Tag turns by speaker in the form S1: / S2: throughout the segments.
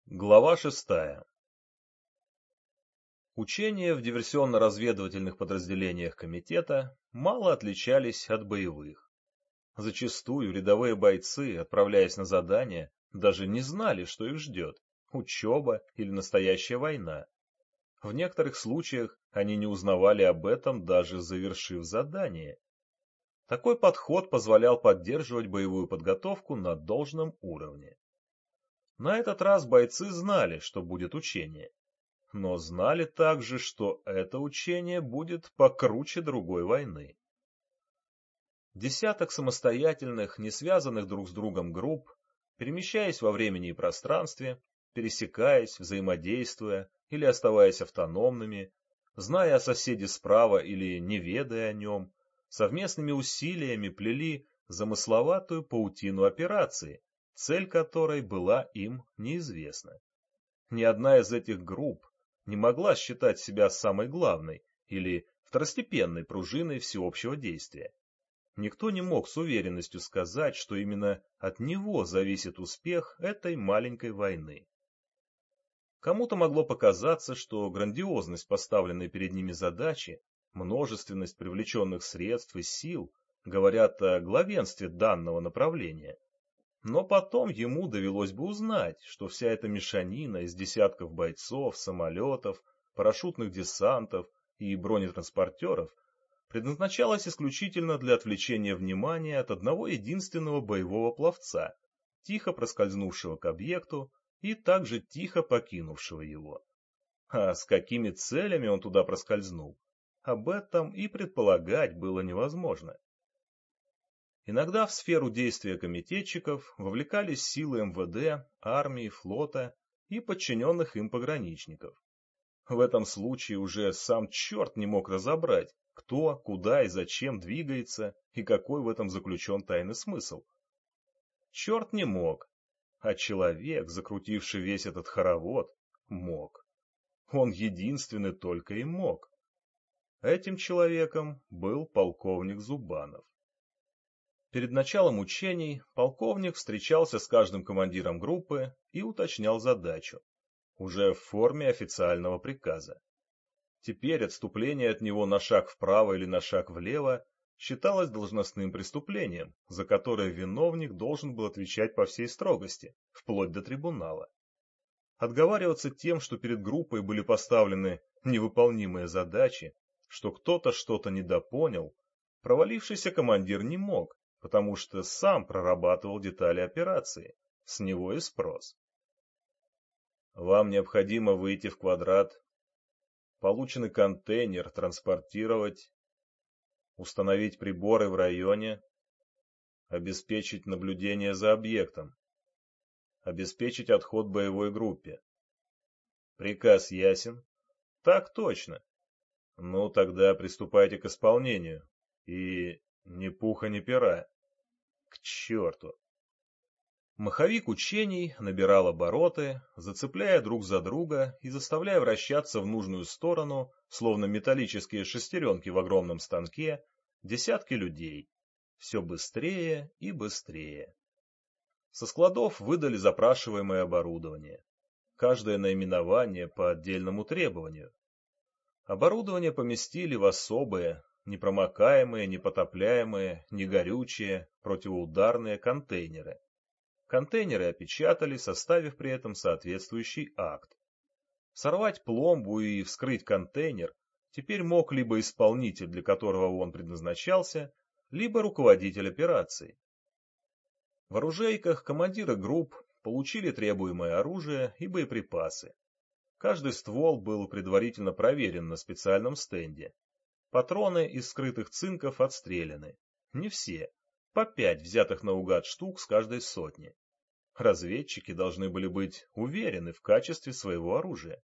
S1: Глава 6. Учения в диверсионно-разведывательных подразделениях комитета мало отличались от боевых. Зачастую рядовые бойцы, отправляясь на задания, даже не знали, что их ждет – учеба или настоящая война. В некоторых случаях они не узнавали об этом, даже завершив задание. Такой подход позволял поддерживать боевую подготовку на должном уровне. На этот раз бойцы знали, что будет учение. Но знали также, что это учение будет покруче другой войны. Десяток самостоятельных, не связанных друг с другом групп, перемещаясь во времени и пространстве, пересекаясь, взаимодействуя или оставаясь автономными, зная о соседе справа или не ведая о нем, совместными усилиями плели замысловатую паутину операции, цель которой была им неизвестна. Ни одна из этих групп не могла считать себя самой главной или второстепенной пружиной всеобщего действия. Никто не мог с уверенностью сказать, что именно от него зависит успех этой маленькой войны. Кому-то могло показаться, что грандиозность поставленной перед ними задачи, множественность привлеченных средств и сил говорят о главенстве данного направления. Но потом ему довелось бы узнать, что вся эта мешанина из десятков бойцов, самолетов, парашютных десантов и бронетранспортеров предназначалась исключительно для отвлечения внимания от одного единственного боевого пловца, тихо проскользнувшего к объекту и также тихо покинувшего его. А с какими целями он туда проскользнул, об этом и предполагать было невозможно. Иногда в сферу действия комитетчиков вовлекались силы МВД, армии, флота и подчиненных им пограничников. В этом случае уже сам черт не мог разобрать, кто, куда и зачем двигается и какой в этом заключен тайный смысл. Черт не мог, а человек, закрутивший весь этот хоровод, мог. Он единственный только и мог. Этим человеком был полковник Зубанов. Перед началом учений полковник встречался с каждым командиром группы и уточнял задачу, уже в форме официального приказа. Теперь отступление от него на шаг вправо или на шаг влево считалось должностным преступлением, за которое виновник должен был отвечать по всей строгости, вплоть до трибунала. Отговариваться тем, что перед группой были поставлены невыполнимые задачи, что кто-то что-то недопонял, провалившийся командир не мог, потому что сам прорабатывал детали операции, с него и спрос. Вам необходимо выйти в квадрат, полученный контейнер транспортировать, установить приборы в районе, обеспечить наблюдение за объектом, обеспечить отход боевой группе. Приказ ясен? Так точно. Ну, тогда приступайте к исполнению. И ни пуха, ни пера. К черту! Маховик учений набирал обороты, зацепляя друг за друга и заставляя вращаться в нужную сторону, словно металлические шестеренки в огромном станке, десятки людей. Все быстрее и быстрее. Со складов выдали запрашиваемое оборудование. Каждое наименование по отдельному требованию. Оборудование поместили в особые, непромокаемые, непотопляемые, негорючие, противоударные контейнеры. Контейнеры опечатали, составив при этом соответствующий акт. Сорвать пломбу и вскрыть контейнер теперь мог либо исполнитель, для которого он предназначался, либо руководитель операции. В оружейках командиры групп получили требуемое оружие и боеприпасы. Каждый ствол был предварительно проверен на специальном стенде. Патроны из скрытых цинков отстреляны. Не все. По 5 взятых наугад штук с каждой сотни. Разведчики должны были быть уверены в качестве своего оружия.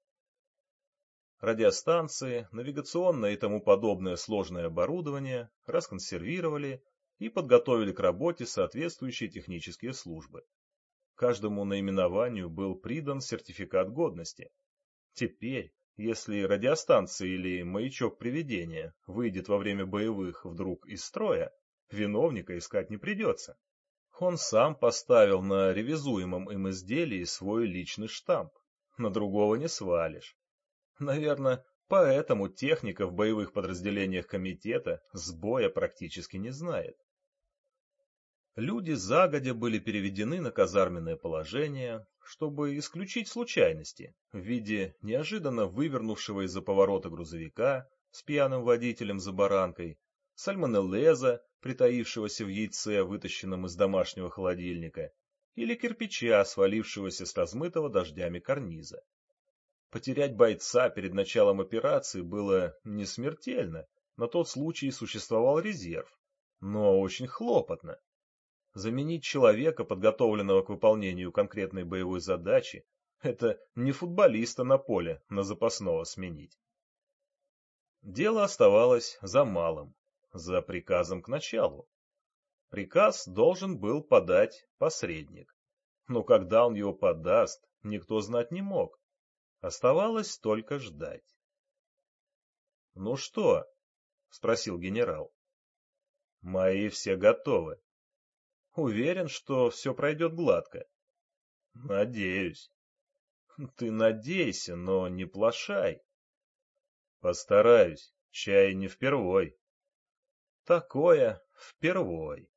S1: Радиостанции, навигационное и тому подобное сложное оборудование расконсервировали и подготовили к работе соответствующие технические службы. Каждому наименованию был придан сертификат годности. Теперь, если радиостанция или маячок приведения выйдет во время боевых вдруг из строя, виновника искать не придется. Он сам поставил на ревизуемом им изделии свой личный штамп. На другого не свалишь. Наверное, поэтому техника в боевых подразделениях комитета сбоя практически не знает. Люди загодя были переведены на казарменное положение, чтобы исключить случайности в виде неожиданно вывернувшего из-за поворота грузовика с пьяным водителем за баранкой, сальмонеллеза, притаившегося в яйце, вытащенном из домашнего холодильника, или кирпича, свалившегося с размытого дождями карниза. Потерять бойца перед началом операции было не смертельно, на тот случай существовал резерв, но очень хлопотно. Заменить человека, подготовленного к выполнению конкретной боевой задачи, это не футболиста на поле на запасного сменить. Дело оставалось за малым, за приказом к началу. Приказ должен был подать посредник, но когда он его подаст, никто знать не мог. Оставалось только ждать. — Ну что? — спросил генерал. — Мои все готовы. — Уверен, что все пройдет гладко. — Надеюсь. — Ты надейся, но не плашай. — Постараюсь, чай не впервой. — Такое впервой.